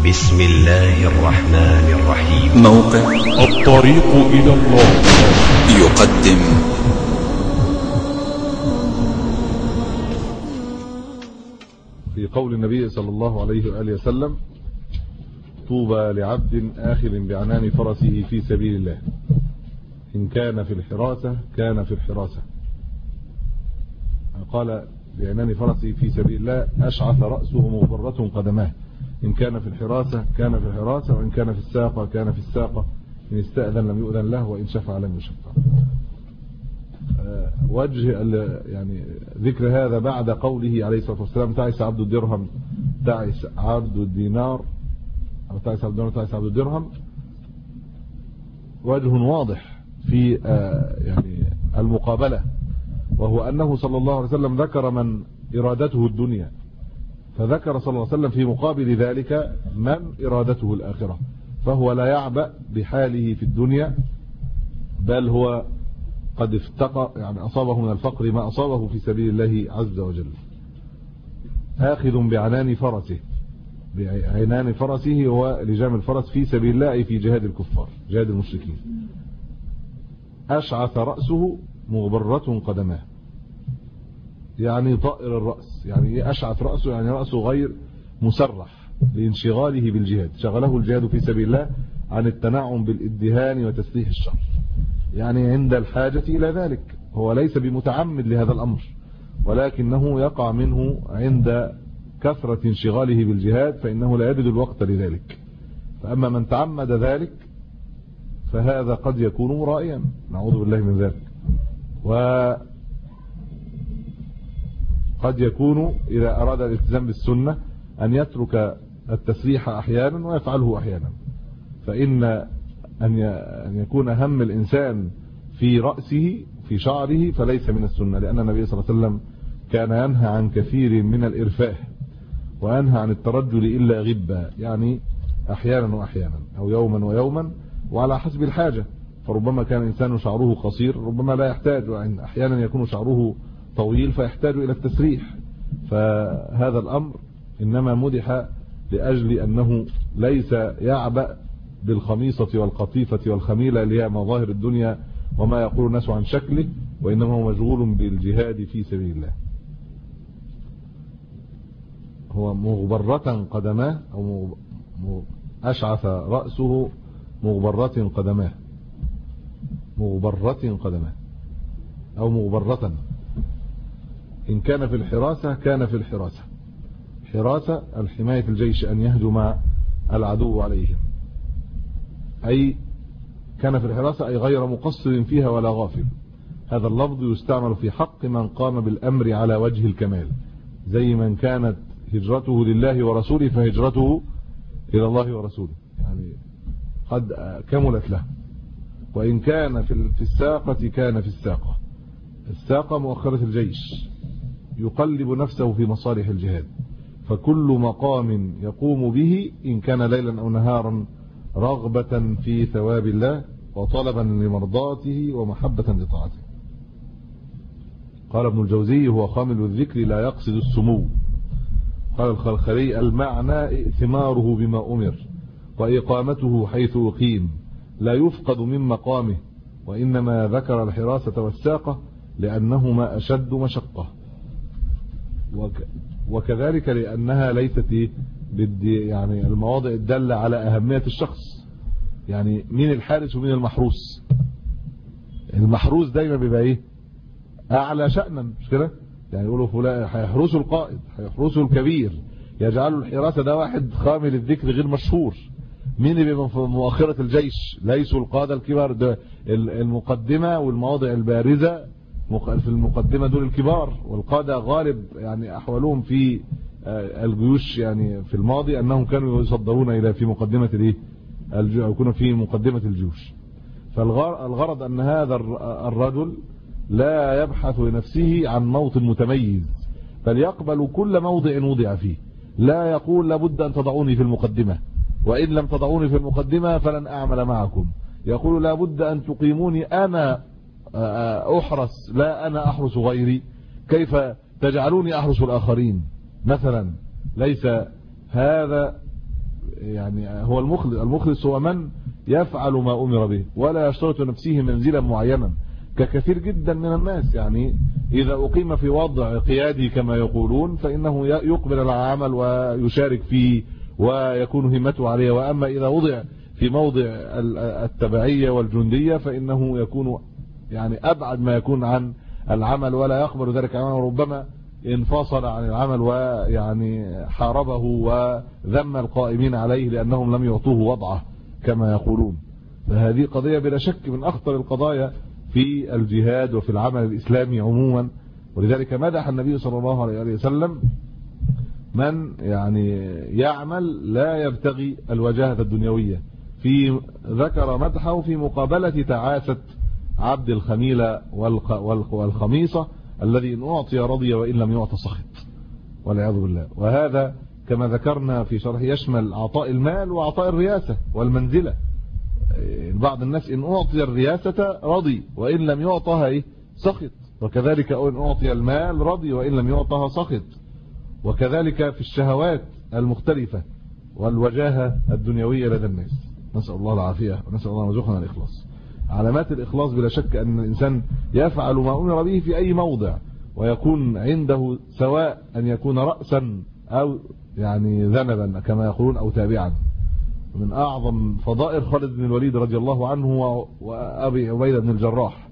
بسم الله الرحمن الرحيم. موقع الطريق إلى الله يقدم في قول النبي صلى الله عليه وآله وسلم: طوبى لعبد آخذ بعنان فرسه في سبيل الله، إن كان في الحراسة كان في الحراسة. قال: بعنان فرسه في سبيل الله أشعث رأسه مغبرة قدماه، إن كان في الحراسة كان في الحراسة، وإن كان في الساقة كان في الساقة، إن استأذن لم يؤذن له، وإن شفع لم يشفع. وجه يعني ذكر هذا بعد قوله عليه الصلاة والسلام: تعس عبد الدرهم، تعس عبد الدينار، أو تعس عبد الدينار، تعس عبد الدرهم. وجه واضح في يعني المقابلة، وهو أنه صلى الله عليه وسلم ذكر من إرادته الدنيا، فذكر صلى الله عليه وسلم في مقابل ذلك من إرادته الآخرة، فهو لا يعبأ بحاله في الدنيا، بل هو قد افتقر، يعني أصابه من الفقر ما أصابه في سبيل الله عز وجل. آخذ بعنان فرسه، بعنان فرسه هو لجام الفرس في سبيل الله، في جهاد الكفار، جهاد المشركين. أشعث رأسه مغبرة قدماه، يعني طائر الرأس. يعني أشعث رأسه يعني رأسه غير مسرح لانشغاله بالجهاد، شغله الجهاد في سبيل الله عن التنعم بالادهان وتسليح الشر، يعني عند الحاجة إلى ذلك. هو ليس بمتعمد لهذا الأمر، ولكنه يقع منه عند كثرة انشغاله بالجهاد، فإنه لا يجد الوقت لذلك. فأما من تعمد ذلك فهذا قد يكون مرائيا، نعوذ بالله من ذلك. وقد يكون إذا أراد الالتزام بالسنة أن يترك التسريح أحيانا ويفعله أحيانا، فإن أن يكون هم الإنسان في رأسه في شعره فليس من السنة، لأن النبي صلى الله عليه وسلم كان ينهى عن كثير من الإرفاه، وينهى عن الترجل إلا غبا، يعني أحيانا وأحيانا، أو يوما ويوما، وعلى حسب الحاجة. فربما كان إنسان شعره قصير ربما لا يحتاج، أحيانا يكون شعره طويل فيحتاج إلى التسريح. فهذا الأمر إنما مدح لأجل أنه ليس يعبأ بالخميصة والقطيفة والخميلة اللي هي مظاهر الدنيا وما يقول الناس عن شكله، وإنما هو مشغول بالجهاد في سبيل الله. هو مغبرة قدماه، أو أشعث رأسه مغبرة قدماه، مغبرة قدماه أو مغبرة. إن كان في الحراسة كان في الحراسة. حراسة الحماية الجيش، أن يهجم العدو عليهم، أي كان في الحراسة أي غير مقصر فيها ولا غافل. هذا اللفظ يستعمل في حق من قام بالأمر على وجه الكمال، زي من كانت هجرته لله ورسوله فهجرته إلى الله ورسوله، يعني قد كملت له. وإن كان في الساقة كان في الساقة. الساقة مؤخرة الجيش، يقلب نفسه في مصالح الجهاد، فكل مقام يقوم به إن كان ليلا أو نهارا رغبة في ثواب الله وطلبا لمرضاته ومحبة لطاعته. قال ابن الجوزي: هو خامل الذكر لا يقصد السمو. قال الخلخلي: المعنى ائتماره بما أمر، وإقامته حيث أقيم، لا يفقد من مقامه، وإنما ذكر الحراسة والساقة لأنهما أشد مشقة، وكذلك لأنها ليست يعني المواضع الدالة على أهمية الشخص. يعني مين الحارس ومين المحروس؟ المحروس دايما بيبقى ايه؟ أعلى شأنا، مش كده؟ يعني يقولوا فلان هيحرسوا القائد، هيحرسوا الكبير، يجعلوا الحراسة ده واحد خامل الذكر غير مشهور. مين اللي بيبقى في مؤخرة الجيش؟ ليسوا القادة الكبار، ده المقدمة والمواضع البارزة في المقدمة دول الكبار، والقادة غالب يعني أحوالهم في الجيوش يعني في الماضي أنهم كانوا يصدرون إلى في مقدمة الايه أو يكونوا في مقدمة الجيوش. فالغرض أن هذا الرجل لا يبحث لنفسه عن موطن متميز، بل يقبل كل موضع وضع فيه، لا يقول لابد أن تضعوني في المقدمة، وإن لم تضعوني في المقدمة فلن أعمل معكم. يقول لابد أن تقيموني أنا أحرس، لا أنا أحرس غيري، كيف تجعلوني أحرس الآخرين مثلا؟ ليس هذا يعني هو المخلص هو من يفعل ما أمر به ولا يشترط نفسه منزلا معينا ككثير جدا من الناس. يعني إذا أقيم في وضع قيادي كما يقولون فإنه يقبل على العمل ويشارك فيه ويكون همته عليه، وأما إذا وضع في موضع التبعية والجندية فإنه يكون يعني أبعد ما يكون عن العمل ولا يقبل ذلك العمل، وربما انفصل عن العمل ويعني حاربه وذم القائمين عليه لأنهم لم يعطوه وضعه كما يقولون. فهذه قضية بلا شك من أخطر القضايا في الجهاد وفي العمل الإسلامي عموما. ولذلك مدح النبي صلى الله عليه وسلم من يعني يعمل لا يبتغي الوجاهة الدنيوية، في ذكر مدحه في مقابلة تعاسة عبد الخميلة والخميصة الذي إن أعطي رضي وإن لم يعط سخط والعياذ بالله. وهذا كما ذكرنا في شرح يشمل عطاء المال وعطاء الرياسة والمنزلة. بعض الناس إن أعطي الرياسة رضي وإن لم يعطها سخط، وكذلك إن أعطي المال رضي وإن لم يعطها سخط، وكذلك في الشهوات المختلفة والوجاهة الدنيوية لدى الناس. نسأل الله العافية ونسأل الله رزقنا الإخلاص. علامات الإخلاص بلا شك أن الإنسان يفعل ما أمر به في أي موضع، ويكون عنده سواء أن يكون رأسا أو يعني ذنبا كما يقولون أو تابعا. من أعظم فضائل خالد بن الوليد رضي الله عنه وأبي عبيدة بن الجراح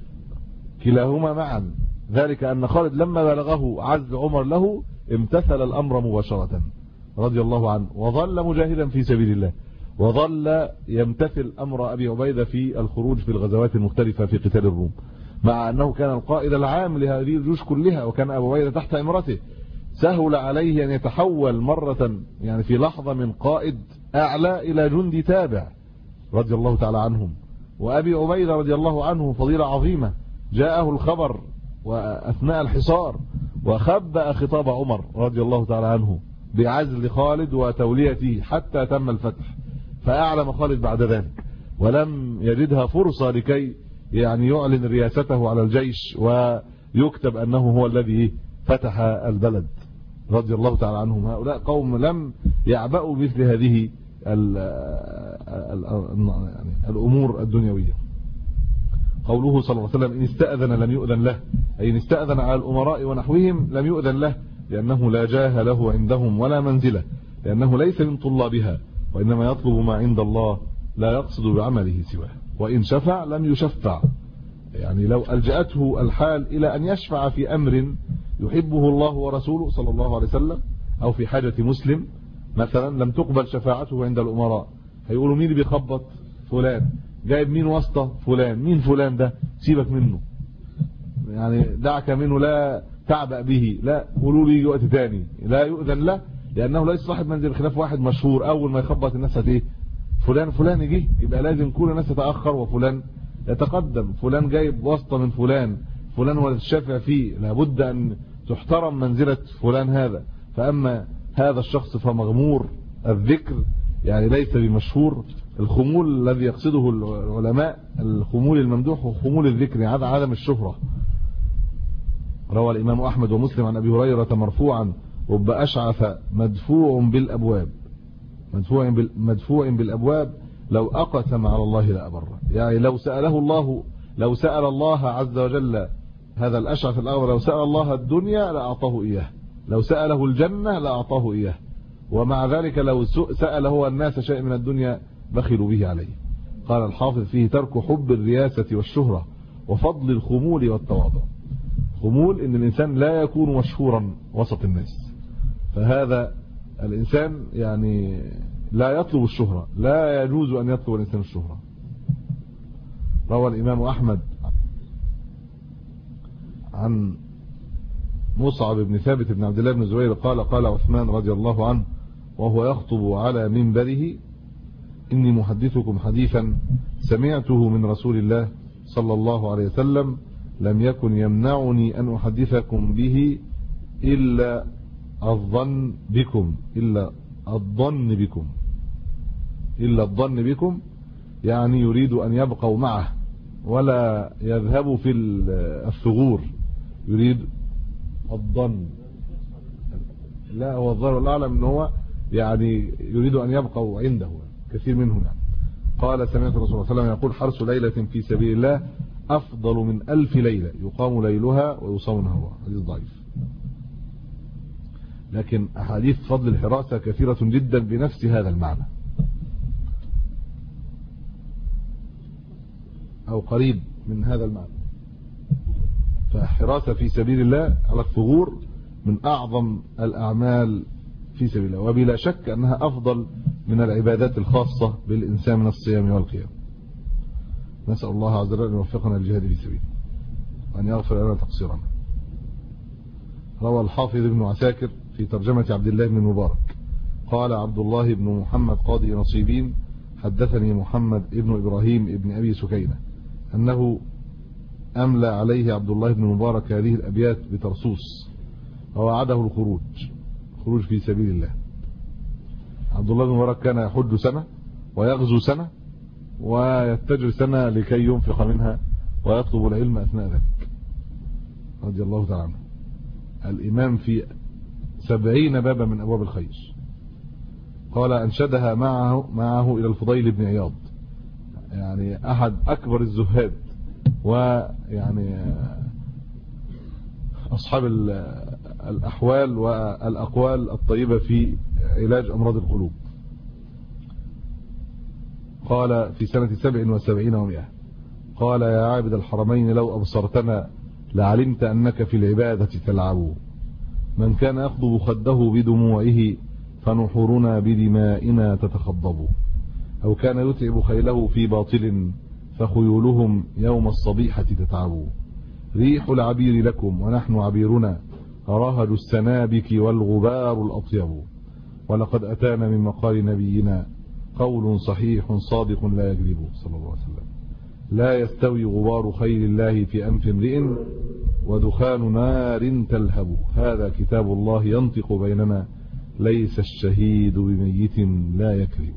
كلاهما معا ذلك أن خالد لما بلغه عزل عمر له امتثل الأمر مباشرة رضي الله عنه، وظل مجاهدا في سبيل الله، وظل يمتثل أمر أبي عبيدة في الخروج في الغزوات المختلفة في قتال الروم، مع أنه كان القائد العام لهذه الجيوش كلها، وكان أبو عبيدة تحت إمرته. سهل عليه أن يتحول مرة يعني في لحظة من قائد أعلى إلى جندي تابع رضي الله تعالى عنهم. وأبي عبيدة رضي الله عنه فضيلة عظيمة، جاءه الخبر وأثناء الحصار وخبأ خطاب عمر رضي الله تعالى عنه بعزل خالد وتوليته حتى تم الفتح، فأعلم خالد بعد ذلك ولم يجدها فرصة لكي يعني يعلن رياسته على الجيش ويكتب أنه هو الذي فتح البلد رضي الله تعالى عنهم. هؤلاء قوم لم يعبأوا مثل هذه الأمور الدنيوية. قوله صلى الله عليه وسلم إن استأذن لم يؤذن له، أي إن استأذن على الأمراء ونحوهم لم يؤذن له، لأنه لا جاه له عندهم ولا منزلة، لأنه ليس من طلابها، وإنما يطلب ما عند الله لا يقصد بعمله سواه. وإن شفع لم يشفع، يعني لو ألجأته الحال إلى أن يشفع في أمر يحبه الله ورسوله صلى الله عليه وسلم أو في حاجة مسلم مثلا لم تقبل شفاعته عند الأمراء، هيقولوا مين اللي بيخبط؟ فلان. جايب مين واسطة؟ فلان. مين فلان ده؟ سيبك منه، يعني دعك منه، لا تعبأ به، لا قولوا لي وقت تاني، لا يؤذن له لأنه ليس صاحب منزل، خلاف واحد مشهور أول ما يخبط الناس هتيه فلان يجي، يبقى لازم كل الناس تتأخر وفلان يتقدم. فلان جايب واسطة من فلان هو الشافع فيه، لابد أن تحترم منزلة فلان هذا. فأما هذا الشخص فمغمور الذكر، يعني ليس بمشهور. الخمول الذي يقصده العلماء الخمول الممدوح وخمول الذكر، هذا عدم الشهرة. روى الإمام أحمد ومسلم عن أبي هريرة مرفوعا رب أشعث مدفوع بالأبواب لو أقسم على الله لأبره، يعني لو سأل الله عز وجل هذا الأشعث الأغبر، لو سأل الله الدنيا لأعطاه إياه، لو سأله الجنة لأعطاه إياه، ومع ذلك لو سأل هو الناس شيء من الدنيا بخلوا به عليه. قال الحافظ فيه ترك حب الرياسة والشهرة وفضل الخمول والتواضع. خمول إن الإنسان لا يكون مشهورا وسط الناس، فهذا الإنسان يعني لا يطلب الشهرة، لا يجوز أن يطلب الإنسان الشهرة. روى الإمام أحمد عن مصعب بن ثابت بن عبد الله بن زبير قال عثمان رضي الله عنه وهو يخطب على منبره إني محدثكم حديثا سمعته من رسول الله صلى الله عليه وسلم لم يكن يمنعني أن أحدثكم به إلا الظن بكم، يعني يريد أن يبقوا معه ولا يذهبوا في الثغور، يريد الظن. لا هو الظاهر والأعلم أنه هو يعني يريد أن يبقوا عنده كثير منهم يعني. قال سمعت الرسول صلى الله عليه وسلم يقول حرس ليلة في سبيل الله أفضل من 1000 ليلة يقام ليلها ويصام نهارها. حديث ضعيف، لكن أحاديث فضل الحراسة كثيرة جدا بنفس هذا المعنى أو قريب من هذا المعنى. فحراسة في سبيل الله على الثغور من أعظم الأعمال في سبيل الله، وبلا شك أنها أفضل من العبادات الخاصة بالإنسان من الصيام والقيام. نسأل الله عز وجل أن يوفقنا للجهاد في سبيله وأن يغفر لنا تقصيرنا. روى الحافظ ابن عساكر في ترجمة عبد الله بن المبارك قال عبد الله بن محمد قاضي نصيبين حدثني محمد ابن إبراهيم ابن أبي سكينة أنه أملى عليه عبد الله بن المبارك هذه الأبيات بترسوس ووعده الخروج في سبيل الله. عبد الله بن المبارك كان يحج سنة ويغزو سنة ويتجر سنة لكي ينفق منها ويطلب العلم أثناء ذلك رضي الله تعالى عنه. الإمام في 70 بابا من أبواب الخير. قال أنشدها معه إلى الفضيل بن عياض، يعني أحد أكبر الزهاد ويعني أصحاب الأحوال والأقوال الطيبة في علاج أمراض القلوب. قال في سنة 77 و100 قال يا عابد الحرمين لو أبصرتنا لعلمت أنك في العبادة تلعب. من كان يخضب خده بدموعه فنحورنا بدمائنا تتخضب. أو كان يتعب خيله في باطل فخيولهم يوم الصبيحة تتعب. ريح العبير لكم ونحن عبيرنا رهج السنابك والغبار الأطيب. ولقد أتانا من مقال نبينا قول صحيح صادق لا يكذب صلى الله عليه وسلم. لا يستوي غبار خيل الله في أنف امرئ ودخان نار تلهب. هذا كتاب الله ينطق بيننا ليس الشهيد بميت لا يكذب.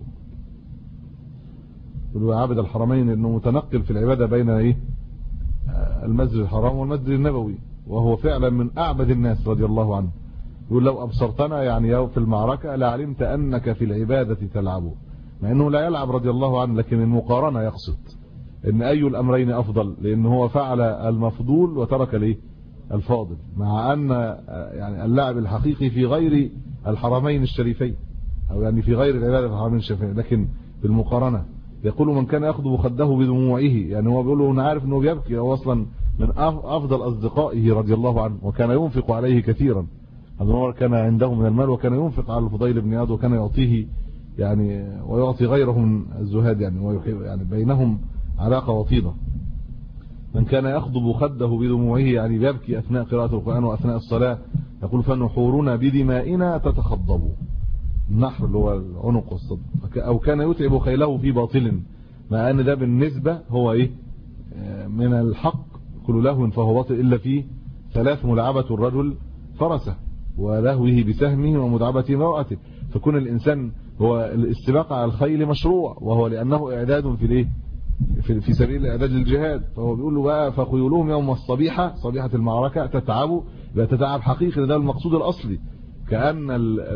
عابد الحرمين انه متنقل في العبادة بين المسجد الحرام والمسجد النبوي، وهو فعلا من أعبد الناس رضي الله عنه. يقول لو أبصرتنا يعني في المعركة لعلمت أنك في العبادة تلعب، مع أنه لا يلعب رضي الله عنه، لكن المقارنة يقصد ان اي الامرين افضل، لان هو فعل المفضول وترك الايه الفاضل، مع ان يعني اللعب الحقيقي في غير الحرمين الشريفين، او يعني في غير العباده في الحرمين الشريفين. لكن بالمقارنه يقول من كان يخضب خده بدموعه، يعني هو بيقول له انا عارف انه بيبكي، هو اصلا من افضل اصدقائه رضي الله عنه، وكان ينفق عليه كثيرا. عمر كان عنده من المال وكان ينفق على الفضيل بن عياض، وكان يعطيه يعني ويعطي غيره من الزهاد يعني بينهم علاقة وطيدة. من كان يخضب خده بدموعه يعني بيبكي أثناء قراءة القرآن وأثناء الصلاة، يقول فنحورنا بدمائنا تتخضب. النحر اللي هو العنق والصدر. أو كان يتعب خيله في باطل، مع أن ده بالنسبة هو من الحق كل لهو فهو باطل إلا فيه 3: ملعبة الرجل فرسه ولهوه بسهمه ومدعبة امرأته. فكون الإنسان هو الاستباق على الخيل مشروع، وهو لأنه إعداد في سبيل إعداد الجهاد. فهو بيقول له بقى فخيولهم يوم الصبيحة، صبيحة المعركة تتعبوا، تتعب حقيقي، ده المقصود الأصلي. كأن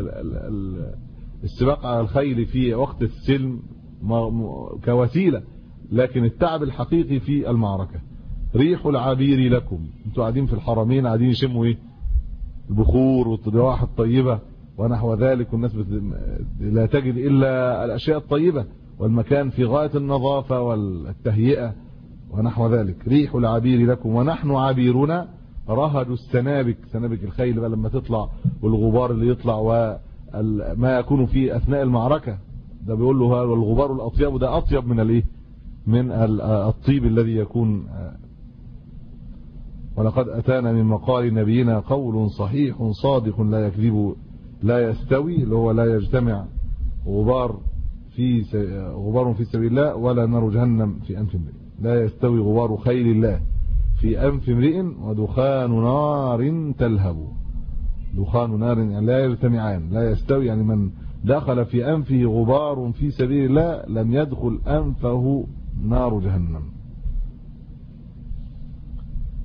السباق على الخيل في وقت السلم كوسيلة، لكن التعب الحقيقي في المعركة. ريح العبير لكم، انتوا قاعدين في الحرمين قاعدين يشموا البخور والرواح الطيبة ونحو ذلك، والناس لا تجد إلا الأشياء الطيبة، والمكان في غاية النظافة والتهيئة ونحو ذلك. ريح العبير لكم ونحن عبيرنا رهج السنابك، سنابك الخيل بقى لما تطلع، والغبار اللي يطلع وما يكون في أثناء المعركة، ده بيقول له والغبار الأطيب، ده أطيب من الطيب الذي يكون. ولقد أتانا من مقال نبينا قول صحيح صادق لا يكذب. لا يستوي اللي هو لا يجتمع غبار في سبيل الله ولا نار جهنم في أنف امرئ. لا يستوي غبار خيل الله في أنف امرئ ودخان نار تلهب. دخان نار يعني لا يجتمعان، لا يستوي يعني من دخل في أنفه غبار في سبيل الله لم يدخل أنفه نار جهنم.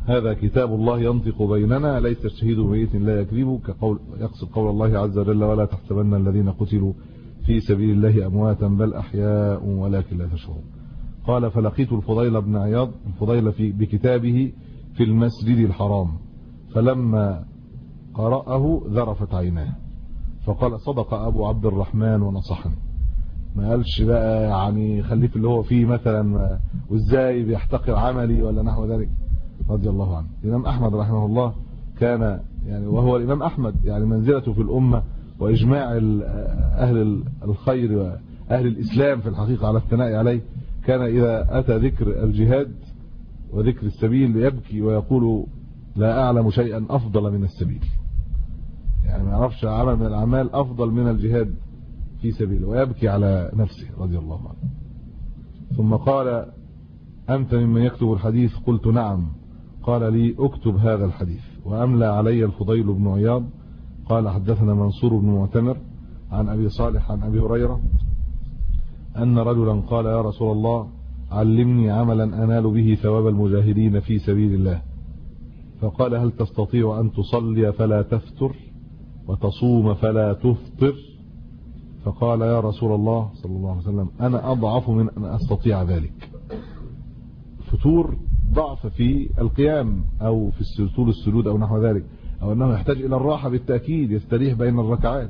هذا كتاب الله ينطق بيننا ليس الشهيد بميت لا يكذب، يقصد قول الله عز وجل ولا تحسبن الذين قتلوا في سبيل الله أمواتا بل أحياء ولكن لا تشعرون. قال فلقيت الفضيل بن عياض بكتابه في المسجد الحرام، فلما قرأه ذرفت عيناه فقال صدق أبو عبد الرحمن ونصحني. ما قالش بقى يعني خليه في اللي هو فيه مثلا وازاي بيحتقر عملي ولا نحو ذلك، رضي الله عنه. الإمام أحمد رحمه الله كان يعني وهو الإمام أحمد يعني منزلته في الأمة وإجماع أهل الخير وأهل الإسلام في الحقيقة على الثناء عليه، كان إذا أتى ذكر الجهاد وذكر السبيل يبكي ويقول لا أعلم شيئا أفضل من السبيل، يعني ما يعرفش عمل من الأعمال أفضل من الجهاد في سبيله، ويبكي على نفسه رضي الله عنه. ثم قال أنت ممن يكتب الحديث؟ قلت نعم. قال لي اكتب هذا الحديث. وأملى علي الفضيل بن عياض قال حدثنا منصور بن معتمر عن أبي صالح عن أبي هريرة أن رجلا قال يا رسول الله علمني عملا أنال به ثواب المجاهدين في سبيل الله. فقال هل تستطيع أن تصلي فلا تفتر وتصوم فلا تفطر؟ فقال يا رسول الله صلى الله عليه وسلم أنا أضعف من أن أستطيع ذلك. فتور ضعف في القيام أو في طول السجود أو نحو ذلك، أو أنه يحتاج إلى الراحة بالتأكيد يستريح بين الركعات.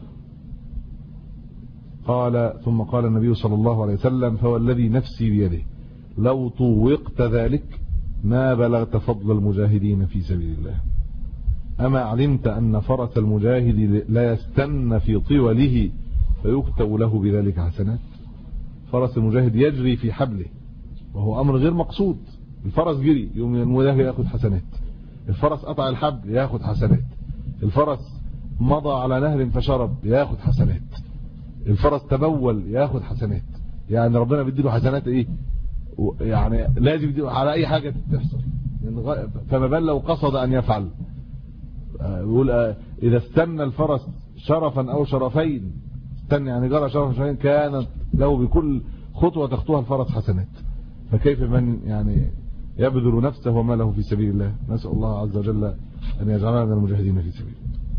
ثم قال النبي صلى الله عليه وسلم فوالذي نفسي بيده لو طوقت ذلك ما بلغت فضل المجاهدين في سبيل الله. أما علمت أن فرس المجاهد لا يستن في طوله فيكتب له بذلك حسنات؟ فرس المجاهد يجري في حبله وهو أمر غير مقصود، الفرس جري يوم المجاهد يأخذ حسنات، الفرس قطع الحبل يأخذ حسنات، الفرس مضى على نهر فشرب يأخذ حسنات، الفرس تبول يأخذ حسنات. يعني ربنا بيديله حسنات ايه؟ يعني لازم يديله على اي حاجة تحصل، فما بال لو قصد ان يفعل. يقول اذا استنى الفرس شرفا او شرفين، استنى يعني جرى شرفا شرفين كانت له بكل خطوة تخطوها الفرس حسنات، فكيف من يعني يبذل نفسه وماله في سبيل الله. نسأل الله عز وجل أن يجعلنا من المجاهدين في سبيله.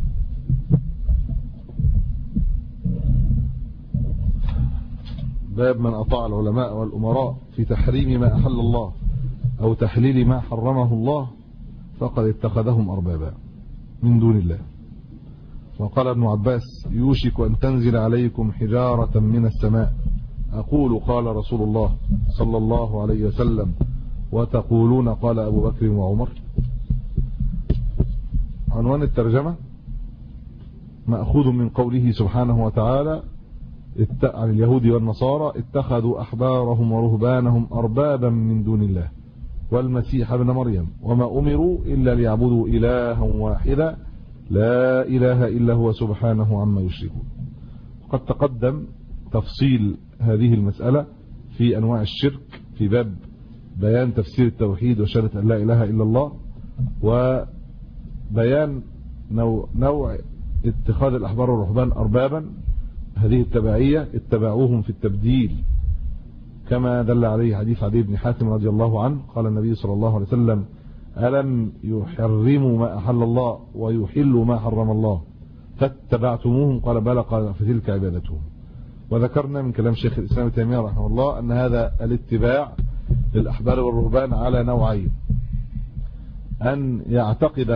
باب من أطاع العلماء والأمراء في تحريم ما أحل الله أو تحليل ما حرمه الله فقد اتخذهم أربابا من دون الله. وقال ابن عباس يوشك أن تنزل عليكم حجارة من السماء أقول قال رسول الله صلى الله عليه وسلم وتقولون قال أبو بكر وعمر. عنوان الترجمة مأخوذ من قوله سبحانه وتعالى عن اليهود والنصارى اتخذوا أحبارهم ورهبانهم أربابا من دون الله والمسيح ابن مريم وما أمروا إلا ليعبدوا إلها واحدا لا إله إلا هو سبحانه عما يشركون. وقد تقدم تفصيل هذه المسألة في أنواع الشرك في باب بيان تفسير التوحيد وشهادة أن لا إله إلا الله، وبيان نوع اتخاذ الأحبار والرهبان أربابا، هذه التبعية اتبعوهم في التبديل كما دل عليه حديث عدي بن حاتم رضي الله عنه قال النبي صلى الله عليه وسلم ألم يحرموا ما أحل الله ويحلوا ما حرم الله فاتبعتموهم؟ قال بلى، قال فتلك عبادتهم. وذكرنا من كلام شيخ الإسلام ابن تيمية رحمه الله أن هذا الاتباع للأحبار والرهبان على نوعين: أن يعتقد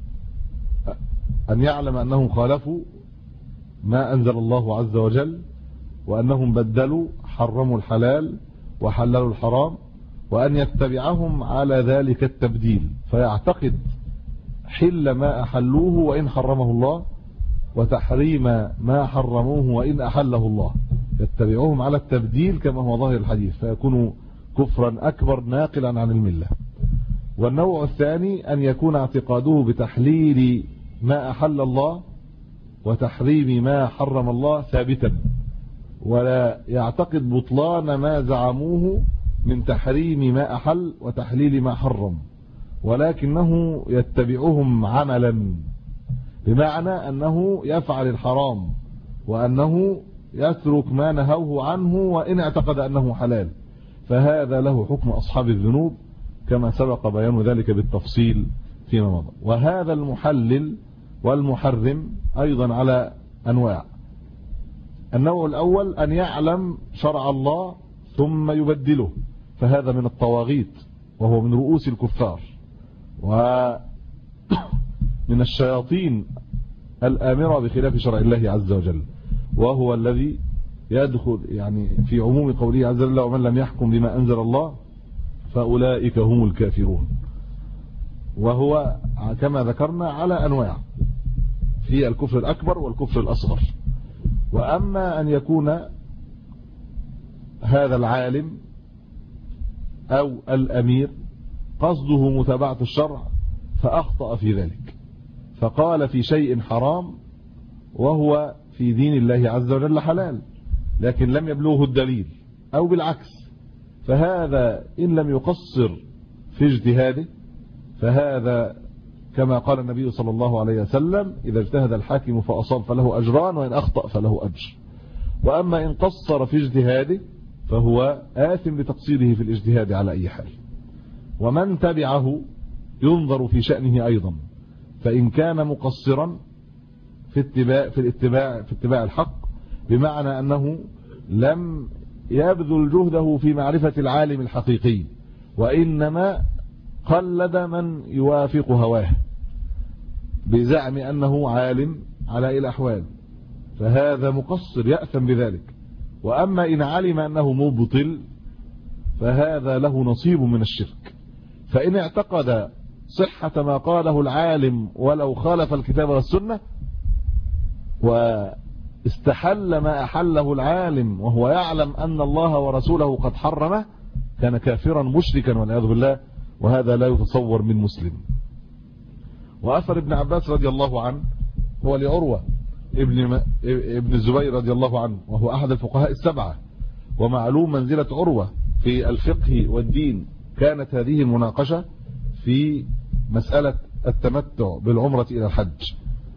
أن يعلم أنهم خالفوا ما أنزل الله عز وجل وأنهم بدلوا حرموا الحلال وحللوا الحرام، وأن يتبعهم على ذلك التبديل فيعتقد حل ما أحلوه وإن حرمه الله وتحريم ما حرموه وإن أحله الله، يتبعوهم على التبديل كما هو ظاهر الحديث فيكون كفرا أكبر ناقلا عن الملة. والنوع الثاني أن يكون اعتقاده بتحليل ما أحل الله وتحريم ما حرم الله ثابتا، ولا يعتقد بطلان ما زعموه من تحريم ما أحل وتحليل ما حرم، ولكنه يتبعهم عملا، بمعنى أنه يفعل الحرام وأنه يترك ما نهوه عنه وإن اعتقد أنه حلال، فهذا له حكم أصحاب الذنوب كما سبق بيان ذلك بالتفصيل فيما مضى. وهذا المحلل والمحرم أيضا على أنواع. النوع الأول أن يعلم شرع الله ثم يبدله، فهذا من الطواغيت وهو من رؤوس الكفار ومن الشياطين الآمرة بخلاف شرع الله عز وجل، وهو الذي يدخل يعني في عموم قوله عز وجل: ومن لم يحكم بما أنزل الله فأولئك هم الكافرون. وهو كما ذكرنا على أنواع، في الكفر الأكبر والكفر الأصغر. وأما أن يكون هذا العالم أو الأمير قصده متابعة الشرع فأخطأ في ذلك، فقال في شيء حرام وهو في دين الله عز وجل حلال، لكن لم يبلغه الدليل، أو بالعكس، فهذا إن لم يقصر في اجتهاده فهذا كما قال النبي صلى الله عليه وسلم: إذا اجتهد الحاكم فأصاب فله أجران، وإن أخطأ فله أجر. وأما إن قصر في اجتهاده فهو آثم بتقصيره في الاجتهاد على أي حال. ومن تبعه ينظر في شأنه أيضا، فإن كان مقصرا في اتباع الحق، بمعنى أنه لم يبذل جهده في معرفة العالم الحقيقي، وإنما قلد من يوافق هواه بزعم أنه عالم على الأحوال، فهذا مقصر يأثم بذلك. وأما إن علم أنه مبطل فهذا له نصيب من الشرك. فإن اعتقد صحة ما قاله العالم ولو خالف الكتاب والسنة، واستحل ما أحله العالم وهو يعلم أن الله ورسوله قد حرمه، كان كافرا مشركا والعياذ بالله، وهذا لا يتصور من مسلم. وأثر ابن عباس رضي الله عنه هو لعروة ابن الزبير رضي الله عنه، وهو أحد الفقهاء السبعة، ومعلوم منزلة عروة في الفقه والدين. كانت هذه المناقشة في مسألة التمتع بالعمرة إلى الحج،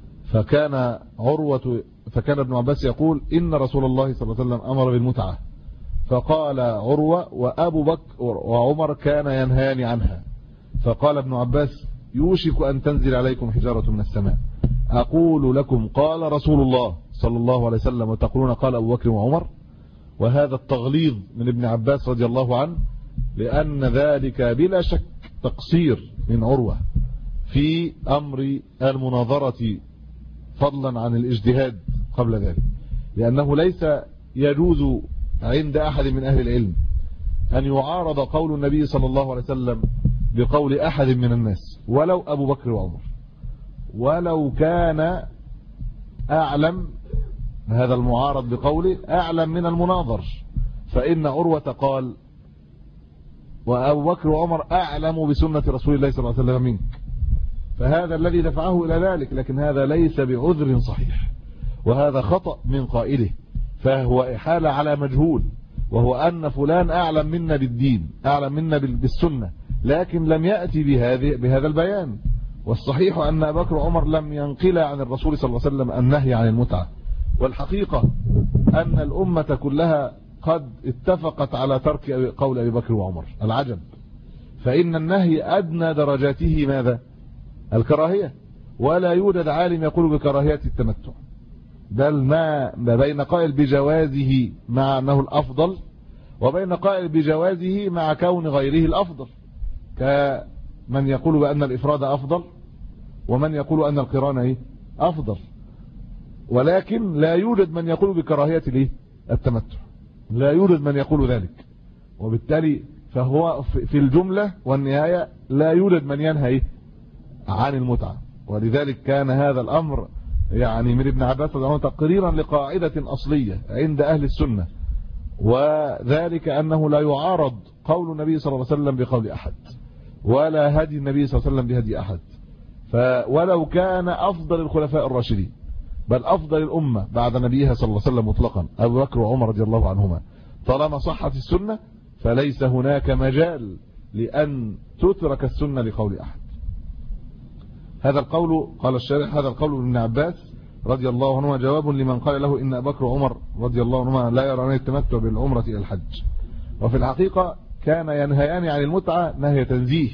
فكان ابن عباس يقول: إن رسول الله صلى الله عليه وسلم أمر بالمتعة، فقال عروة: وأبو بكر وعمر كان ينهان عنها. فقال ابن عباس: يوشك أن تنزل عليكم حجارة من السماء، أقول لكم قال رسول الله صلى الله عليه وسلم وتقولون قال أبو بكر وعمر. وهذا التغليظ من ابن عباس رضي الله عنه، لأن ذلك بلا شك تقصير من عروة في أمر المناظرة فضلا عن الاجتهاد قبل ذلك، لأنه ليس يجوز عند أحد من أهل العلم أن يعارض قول النبي صلى الله عليه وسلم بقول أحد من الناس، ولو أبو بكر وعمر، ولو كان أعلم هذا المعارض بقوله أعلم من المناظر. فإن عروة قال: وأبو بكر وعمر أعلم بسنة رسول الله صلى الله عليه وسلم منك. فهذا الذي دفعه إلى ذلك، لكن هذا ليس بعذر صحيح، وهذا خطأ من قائله، فهو إحالة على مجهول، وهو أن فلان أعلم منا بالدين، أعلم منا بالسنة، لكن لم يأتي بهذا البيان. والصحيح أن أبو بكر وعمر لم ينقل عن الرسول صلى الله عليه وسلم النهي عن المتعة. والحقيقة أن الأمة كلها قد اتفقت على ترك قول أبي بكر وعمر. العجب، فإن النهي أدنى درجاته ماذا؟ الكراهية، ولا يوجد عالم يقول بكراهية التمتع، بل ما بين قائل بجوازه مع أنه الأفضل، وبين قائل بجوازه مع كون غيره الأفضل، كمن يقول بأن الإفراد أفضل، ومن يقول أن القران أفضل. ولكن لا يوجد من يقول بكراهية التمتع، لا يوجد من يقول ذلك، وبالتالي فهو في الجملة والنهاية لا يوجد من ينهى عن المتعة. ولذلك كان هذا الأمر يعني من ابن عباس رضي الله عنه تقريرا لقاعدة أصلية عند أهل السنة، وذلك أنه لا يعارض قول النبي صلى الله عليه وسلم بقول أحد، ولا هدي النبي صلى الله عليه وسلم بهدي أحد. ولو كان أفضل الخلفاء الراشدين، بل أفضل الأمة بعد نبيها صلى الله عليه وسلم مطلقا أبو بكر وعمر رضي الله عنهما، طالما صحت السنة فليس هناك مجال لأن تترك السنة لقول أحد. هذا القول قال الشارح، هذا القول ابن عباس رضي الله عنهما جواب لمن قال له إن أبو بكر وعمر رضي الله عنهما لا يرون التمتع بالعمرة إلى الحج. وفي الحقيقة كان ينهيان عن المتعة نهي تنزيه،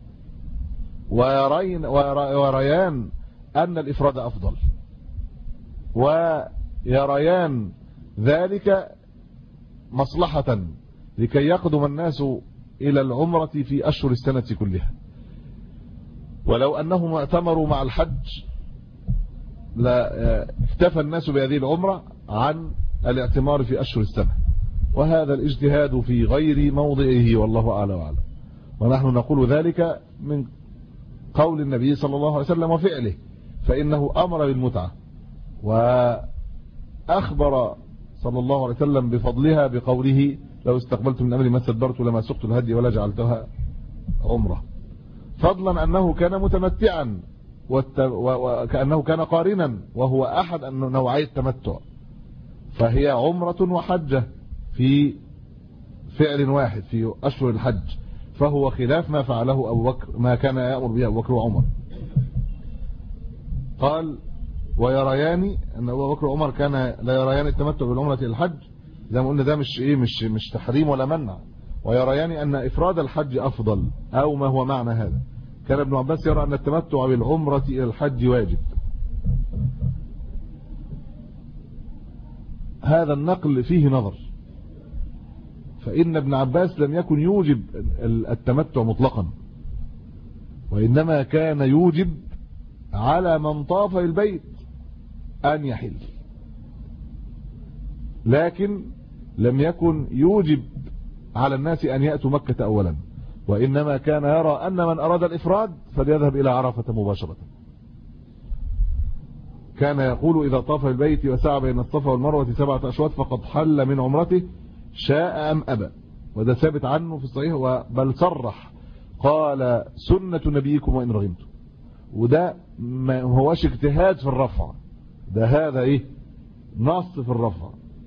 ويريان أن الإفراد أفضل، ويريان ذلك مصلحة لكي يقدم الناس إلى العمرة في أشهر السنة كلها. ولو أنهم اعتمروا مع الحج لا اكتفى الناس بهذه العمرة عن الاعتمار في أشهر السنة، وهذا الاجتهاد في غير موضعه والله أعلى وأعلم. ونحن نقول ذلك من قول النبي صلى الله عليه وسلم وفعله، فإنه أمر بالمتعة وأخبر صلى الله عليه وسلم بفضلها بقوله لو استقبلت من أمري ما استدبرت لما سقت الهدي ولا جعلتها عمرة، فضلا أنه كان متمتعا وكأنه كان قارنا، وهو أحد نوعي التمتع، فهي عمرة وحجة في فعل واحد في أشهر الحج، فهو خلاف ما فعله أبو بكر، ما كان يأمر به أبو بكر وعمر. قال ويريان أن أبو بكر وعمر كان لا يريان التمتع بالعمرة إلى الحج، زي ما قلنا ده مش تحريم ولا منع، ويريان أن إفراد الحج أفضل أو ما هو معنى هذا. كان ابن عباس يرى أن التمتع بالعمرة إلى الحج واجب. هذا النقل فيه نظر، فإن ابن عباس لم يكن يوجب التمتع مطلقا، وإنما كان يوجب على من طاف البيت أن يحل، لكن لم يكن يوجب على الناس أن يأتوا مكة أولا، وإنما كان يرى أن من أراد الإفراد فليذهب إلى عرفة مباشرة. كان يقول إذا طاف البيت وسعى بين الصفا والمروة 7 أشواط فقد حل من عمرته شاء أم أبى، وده ثابت عنه في الصحيح، بل صرح قال سنة نبيكم وإن رغمتم، وده ما هوش اجتهاد في الرفع، ده هذا نص في الرفع.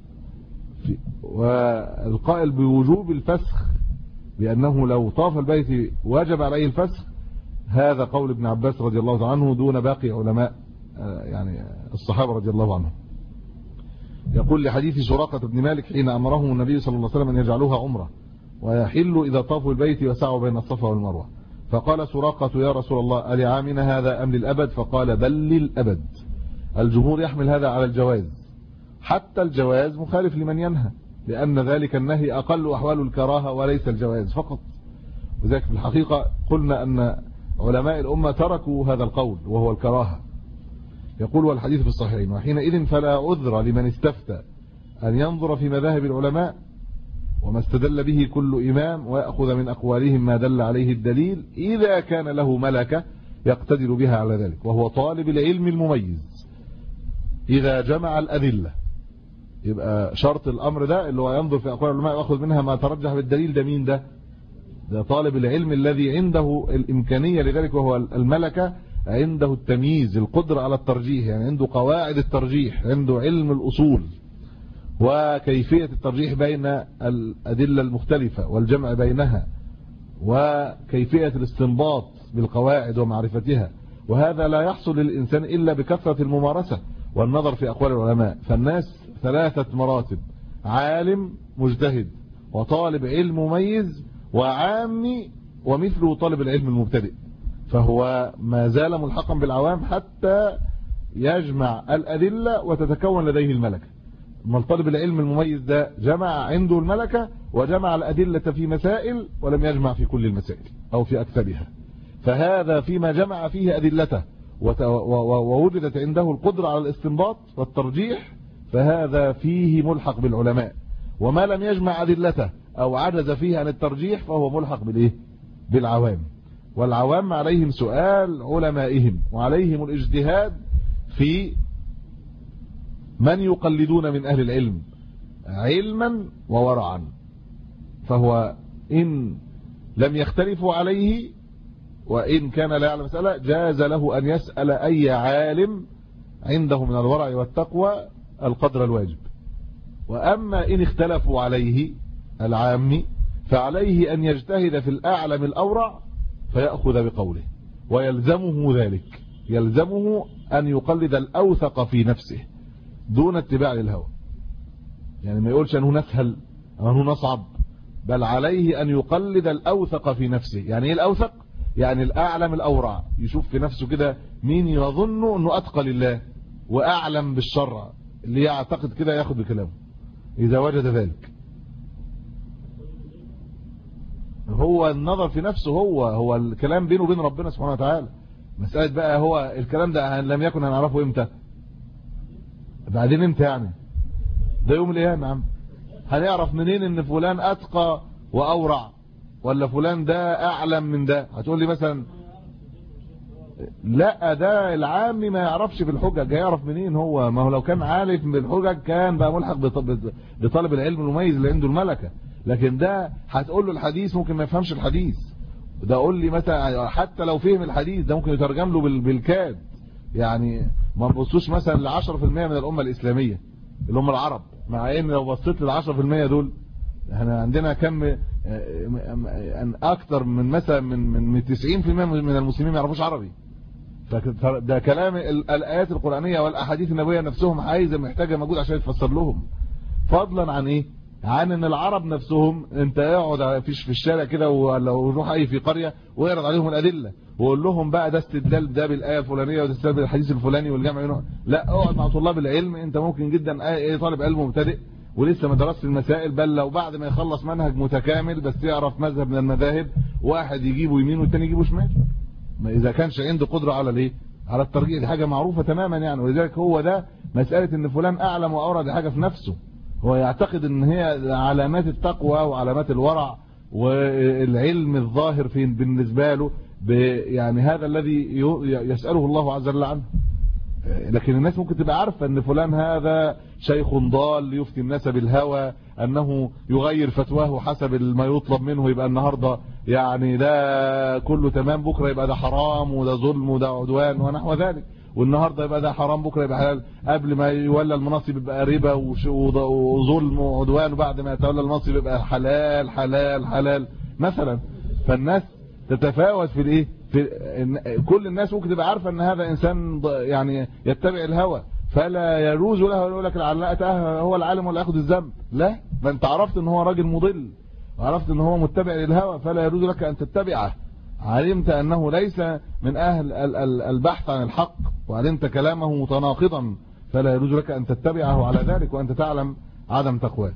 والقائل بوجوب الفسخ بأنه لو طاف البيت وجب عليه الفسخ، هذا قول ابن عباس رضي الله عنه دون باقي علماء يعني الصحابة رضي الله عنهم. يقول لحديث سراقة بن مالك حين أمرهم النبي صلى الله عليه وسلم أن يجعلوها عمرة ويحلوا إذا طافوا البيت وسعوا بين الصفا والمروة، فقال سراقة يا رسول الله ألعامنا هذا أم للأبد؟ فقال بل للأبد. الجمهور يحمل هذا على الجواز، حتى الجواز مخالف لمن ينهى، لأن ذلك النهي أقل أحوال الكراهة وليس الجواز فقط. وذلك في الحقيقة قلنا أن علماء الأمة تركوا هذا القول وهو الكراهة. يقول والحديث في الصحيحين وحينئذ فلا عذر لمن استفتى أن ينظر في مذاهب العلماء وما استدل به كل إمام ويأخذ من أقوالهم ما دل عليه الدليل إذا كان له ملكة يقتدر بها على ذلك، وهو طالب العلم المميز إذا جمع الأدلة. يبقى شرط الأمر ده اللي هو ينظر في أقوال العلماء ويأخذ منها ما ترجح بالدليل، ده مين ده طالب العلم الذي عنده الإمكانية لذلك، وهو الملكة، عنده التمييز، القدرة على الترجيح، يعني عنده قواعد الترجيح، عنده علم الأصول وكيفية الترجيح بين الأدلة المختلفة والجمع بينها، وكيفية الاستنباط بالقواعد ومعرفتها. وهذا لا يحصل للإنسان إلا بكثرة الممارسة والنظر في أقوال العلماء. فالناس 3 مراتب: عالم مجتهد، وطالب علم مميز، وعامي، ومثله طالب العلم المبتدئ. فهو ما زال ملحقا بالعوام حتى يجمع الأدلة وتتكون لديه الملكة. أما طالب العلم المميز ده جمع عنده الملكة وجمع الأدلة في مسائل ولم يجمع في كل المسائل أو في أكثرها، فهذا فيما جمع فيه أدلته ووجدت عنده القدرة على الاستنباط والترجيح فهذا فيه ملحق بالعلماء. وما لم يجمع أدلته أو عجز فيه عن الترجيح فهو ملحق بالعوام. والعوام عليهم سؤال علمائهم وعليهم الاجتهاد في من يقلدون من أهل العلم علما وورعا. فهو إن لم يختلفوا عليه وإن كان لا يعلم مسألة جاز له أن يسأل أي عالم عنده من الورع والتقوى القدر الواجب. وأما إن اختلفوا عليه العامي فعليه أن يجتهد في الأعلم الأورع فيأخذ بقوله، ويلزمه ذلك، يلزمه أن يقلد الأوثق في نفسه دون اتباع للهوى. يعني ما يقولش أنه نسهل أو أنه نصعب، بل عليه أن يقلد الأوثق في نفسه. يعني إيه الأوثق؟ يعني الأعلم الأورع، يشوف في نفسه كده مين يظن أنه أتقى لله وأعلم بالشرع، اللي يعتقد كده ياخد بكلامه إذا وجد ذلك. هو النظر في نفسه، هو الكلام بينه وبين ربنا سبحانه وتعالى. مسألة بقى هو الكلام ده لم يكن هنعرفه امتى؟ بعدين امتى يعني؟ ده يوم القيامة يا عم. هنعرف منين ان فلان اتقى واورع ولا فلان ده اعلم من ده؟ هتقول لي مثلا لا ده العامي ما يعرفش في الحجج، هيعرف منين هو؟ ما هو لو كان عارف بالحجج كان بقى ملحق بطالب العلم المميز اللي عنده الملكة. لكن ده هتقول له الحديث ممكن ما يفهمش الحديث. ده قول لي مثلا حتى لو فهم الحديث ده ممكن يترجم له بالكاد. يعني ما نبصوش مثلا ل 10% من الامه الاسلاميه اللي هم العرب، مع ان لو بصيت لل 10% دول احنا عندنا كم اكتر من مثلا من 90% من المسلمين ما يعرفوش عربي. فده كلام الايات القرانيه والاحاديث النبويه نفسهم عايزه محتاجه مجهود عشان يتفسر لهم، فضلا عن ايه؟ عن ان العرب نفسهم انت اقعد في الشارع كده ولا روح اي في قريه واعرض عليهم الادله وقول لهم بقى ده استدلال ده بالايه الفلانيه وده استدلال بالحديث الفلاني والجمع. لا، اقعد مع طلاب العلم. انت ممكن جدا اي طالب علم مبتدئ ولسه ما درسش المسائل، بل لو بعد ما يخلص منهج متكامل بس يعرف مذهب من المذاهب، واحد يجيبه يمين والثاني يجيبه شمال، ما اذا كانش عنده قدره على الايه؟ على الترجيح. دي حاجه معروفه تماما يعني. ولذلك هو ده مساله ان فلان اعلم واورع، دي حاجه في نفسه. هو يعتقد ان هي علامات التقوى وعلامات الورع والعلم الظاهر بالنسبه له، يعني هذا الذي يسأله الله عز وجل عنه. لكن الناس ممكن تبقى عارفة ان فلان هذا شيخ ضال يفتي الناس بالهوى، انه يغير فتواه حسب ما يطلب منه، يبقى النهاردة يعني ده كله تمام، بكرة يبقى ده حرام وده ظلم وده عدوان ونحو ذلك، والنهاردة يبقى ده حرام بكرة يبقى حلال، قبل ما يولى المناصب يبقى ربا وظلم وعدوان، وبعد ما يتولى المناصب يبقى حلال حلال حلال مثلا. فالناس تتفاوت في الايه؟ كل الناس ممكن تبقى عارفه ان هذا انسان يعني يتبع الهوى، فلا يجوز له يقول لك هو العالم ولا ياخذ الذنب. لا، ما انت عرفت ان هو راجل مضل وعرفت ان هو متبع للهوى، فلا يجوز لك ان تتبعه. علمت انه ليس من اهل البحث عن الحق وعلمت كلامه متناقضا، فلا يجوز لك ان تتبعه على ذلك وانت تعلم عدم تقواه.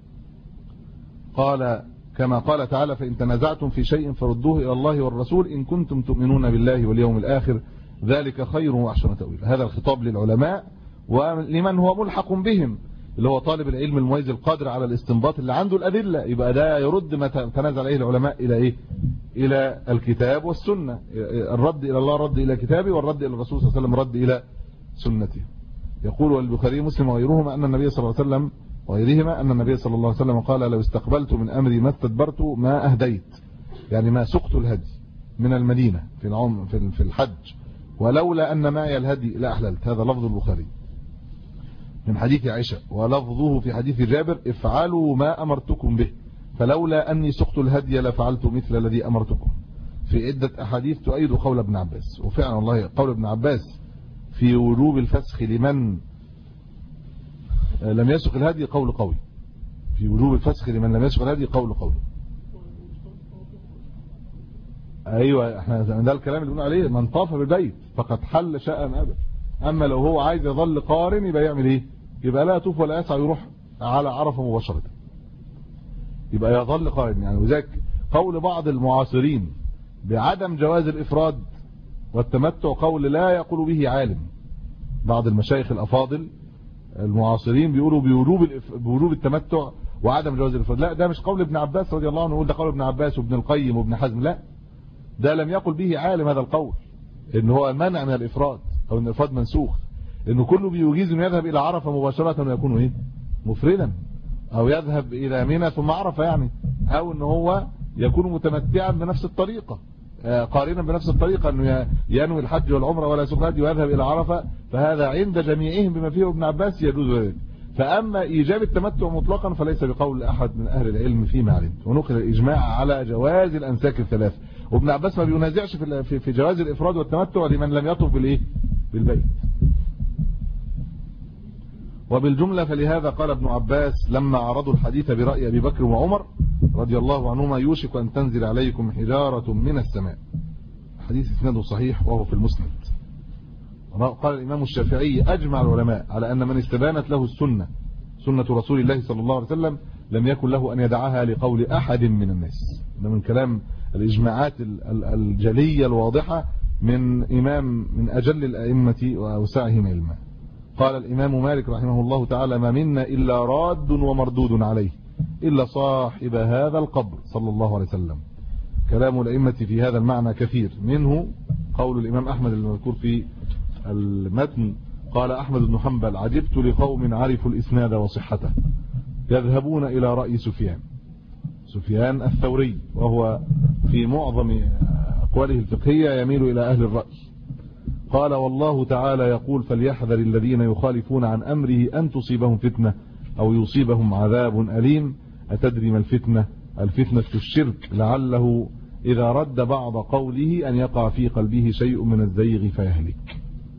قال كما قال تعالى: فإن تنازعتم في شيء فردوه إلى الله والرسول إن كنتم تؤمنون بالله واليوم الآخر ذلك خير وأحسن تأويلا. هذا الخطاب للعلماء ولمن هو ملحق بهم، اللي هو طالب العلم المميز القادر على الاستنباط اللي عنده الأدلة، يبقى ده يرد ما تنازع عليه العلماء إلى إيه؟ إلى الكتاب والسنة. الرد إلى الله رد إلى كتابه، والرد إلى الرسول صلى الله عليه وسلم رد إلى سنته. يقول والبخاري مسلم وغيرهما أن النبي صلى الله عليه وسلم وغيرهما أن النبي صلى الله عليه وسلم قال: لو استقبلت من أمري ما استدبرت ما أهديت، يعني ما سقت الهدي من المدينة في الحج، ولولا أن معي الهدي لا أحللت. هذا لفظ البخاري من حديث عائشة، ولفظه في حديث جابر: افعلوا ما أمرتكم به فلولا أني سقت الهدي لفعلت مثل الذي أمرتكم، في عدة أحاديث تؤيد قول ابن عباس. وفعلا والله قول ابن عباس في وجوب الفسخ لمن لم يسق الهدي قول قوي، في وجوب الفسخ لمن لم يسق الهدي قول قوي. ايوه، احنا ده الكلام اللي بنقول عليه: من طاف بالبيت فقد حل شاء ابدا. اما لو هو عايز يظل قارن يبقى يعمل ايه؟ يبقى لا يطوف ولا يسعى، يروح على عرفه مباشره، يبقى يظل قارن يعني. وذلك قول بعض المعاصرين بعدم جواز الافراد والتمتع قول لا يقول به عالم. بعض المشايخ الافاضل المعاصرين بيقولوا بوجوب التمتع وعدم جواز الافراد. لا، ده مش قول ابن عباس رضي الله عنه، يقول ده قول ابن عباس وابن القيم وابن حزم. لا، ده لم يقل به عالم هذا القول، ان هو منع من الافراد او ان الافراد منسوخ، انه كله بيجيز انه يذهب الى عرفه مباشره ويكون ايه؟ مفردا، او يذهب الى منى ثم عرفه يعني، او ان هو يكون متمتعا بنفس الطريقه، قارنا بنفس الطريقة، أنه ينوي الحج والعمرة ولا يسوق الهدي ويذهب إلى عرفة، فهذا عند جميعهم بما فيه ابن عباس يجوز ذلك. فأما إيجاب التمتع مطلقا فليس بقول أحد من أهل العلم فيما علمت، ونقل الإجماع على جواز الأنساك الثلاث. وابن عباس ما بينازعش في جواز الإفراد والتمتع لمن لم يطف بالإيه؟ بالبيت. وبالجملة فلهذا قال ابن عباس لما عرضوا الحديث برأي أبي بكر وعمر رضي الله عنهما يوشك أن تنزل عليكم حجارة من السماء. حديث اسناده صحيح وهو في المسند. قال الإمام الشافعي أجمع العلماء على أن من استبانت له سنة رسول الله صلى الله عليه وسلم لم يكن له أن يدعها لقول أحد من الناس. ده من كلام الإجماعات الجلية الواضحة من إمام من أجل الأئمة وأوسعهم علما. قال الإمام مالك رحمه الله تعالى ما منا إلا راد ومردود عليه إلا صاحب هذا القبر صلى الله عليه وسلم. كلام الأئمة في هذا المعنى كثير، منه قول الإمام أحمد المذكور في المتن قال أحمد بن حنبل عجبت لقوم عرفوا الإسناد وصحته يذهبون إلى رأي سفيان الثوري، وهو في معظم أقواله الفقهية يميل إلى أهل الرأي. قال والله تعالى يقول فليحذر الذين يخالفون عن أمره أن تصيبهم فتنة أو يصيبهم عذاب أليم. أتدري ما الفتنة؟ الفتنة الشرك لعله إذا رد بعض قوله أن يقع في قلبه شيء من الزيغ فيهلك.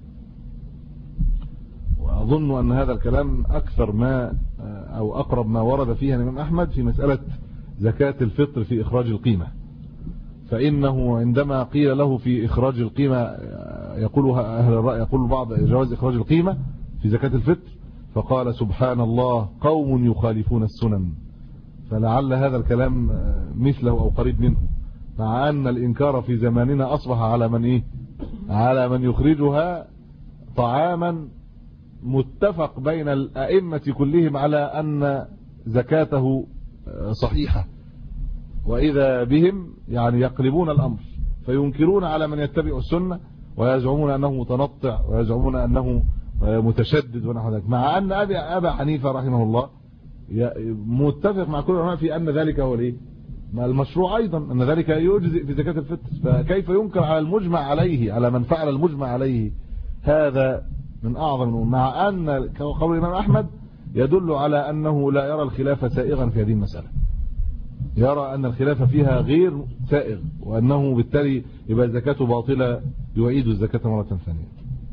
وأظن أن هذا الكلام أكثر ما أو أقرب ما ورد فيها الإمام أحمد في مسألة زكاة الفطر في إخراج القيمة. فإنه عندما قيل له في إخراج القيمة يقولها أهل الرأي يقول بعض جواز إخراج القيمة في زكاة الفطر فقال سبحان الله قوم يخالفون السنن. فلعل هذا الكلام مثله أو قريب منه، مع أن الإنكار في زماننا أصبح على من على من يخرجها طعاما متفق بين الأئمة كلهم على أن زكاته صحيحة، وإذا بهم يعني يقلبون الأمر فينكرون على من يتبع السنة ويزعمون أنه متنطع ويزعمون أنه متشدد ونحو ذلك، مع أن أبا حنيفة رحمه الله متفق مع كل العلماء في أن ذلك هو ما المشروع أيضا، أن ذلك يجزئ في زكاة الفطر. فكيف ينكر على المجمع عليه على من فعل المجمع عليه؟ هذا من أعظم، مع أن قول الإمام أحمد يدل على أنه لا يرى الخلاف سائغا في هذه المسألة، يرى أن الخلاف فيها غير سائغ، وأنه بالتالي يبقى الزكاة باطلة يعيد الزكاة مرة ثانية.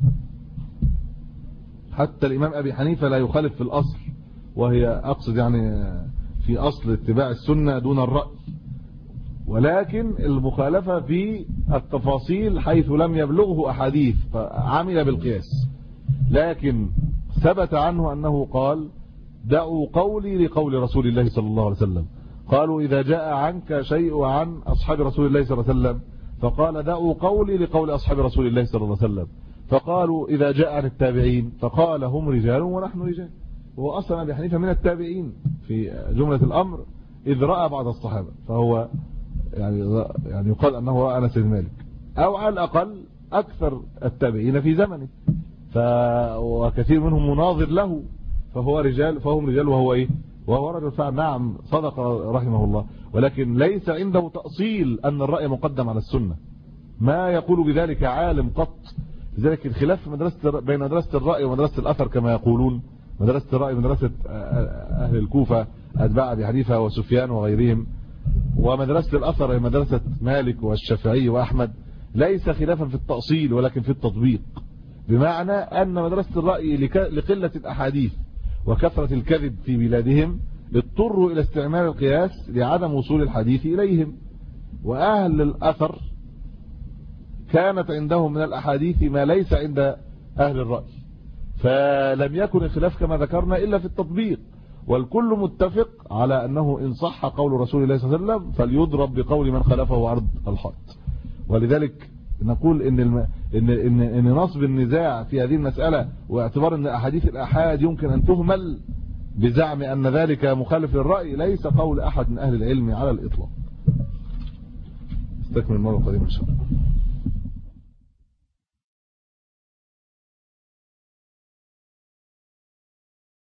حتى الإمام أبي حنيفة لا يخالف في الأصل، وهي أقصد يعني في أصل اتباع السنة دون الرأي، ولكن المخالفة في التفاصيل حيث لم يبلغه أحاديث فعمل بالقياس. لكن ثبت عنه أنه قال دعوا قولي لقول رسول الله صلى الله عليه وسلم. قالوا إذا جاء عنك شيء عن أصحاب رسول الله صلى الله عليه وسلم فقال دعوا قولي لقول أصحاب رسول الله صلى الله عليه وسلم. فقالوا إذا جاء عن التابعين فقال هم رجال ونحن رجال. وهو أصلا أبي حنيفة من التابعين في جملة الأمر إذ رأى بعض الصحابة، فهو يعني يقال أنه رأى أنس بن مالك، أو على الأقل أكثر التابعين في زمنه، وكثير منهم مناظر له، فهو رجال فهم رجال وهو رجل فعلا. نعم صدق رحمه الله، ولكن ليس عنده تأصيل أن الرأي مقدم على السنة، ما يقول بذلك عالم قط. لذلك الخلاف بين مدرسة الرأي ومدرسة الأثر كما يقولون، مدرسة الرأي مدرسة أهل الكوفة أتباع أبي حنيفة وسفيان وغيرهم، ومدرسة الأثر هي مدرسة مالك والشافعي وأحمد، ليس خلافا في التأصيل ولكن في التطبيق، بمعنى أن مدرسة الرأي لقلة الأحاديث وكثرة الكذب في بلادهم اضطروا إلى استعمال القياس لعدم وصول الحديث إليهم، وأهل الأثر كانت عندهم من الأحاديث ما ليس عند أهل الرأي، فلم يكن الخلاف كما ذكرنا إلا في التطبيق، والكل متفق على أنه إن صح قول رسول الله صلى الله عليه وسلم فليضرب بقول من خلفه عرض الحائط. ولذلك نقول إن نصب النزاع في هذه المسألة واعتبار أن أحاديث الأحاد يمكن أن تهمل بزعم أن ذلك مخالف للرأي ليس قول أحد من أهل العلم على الإطلاق. استكمل المرة القادمة إن شاء الله.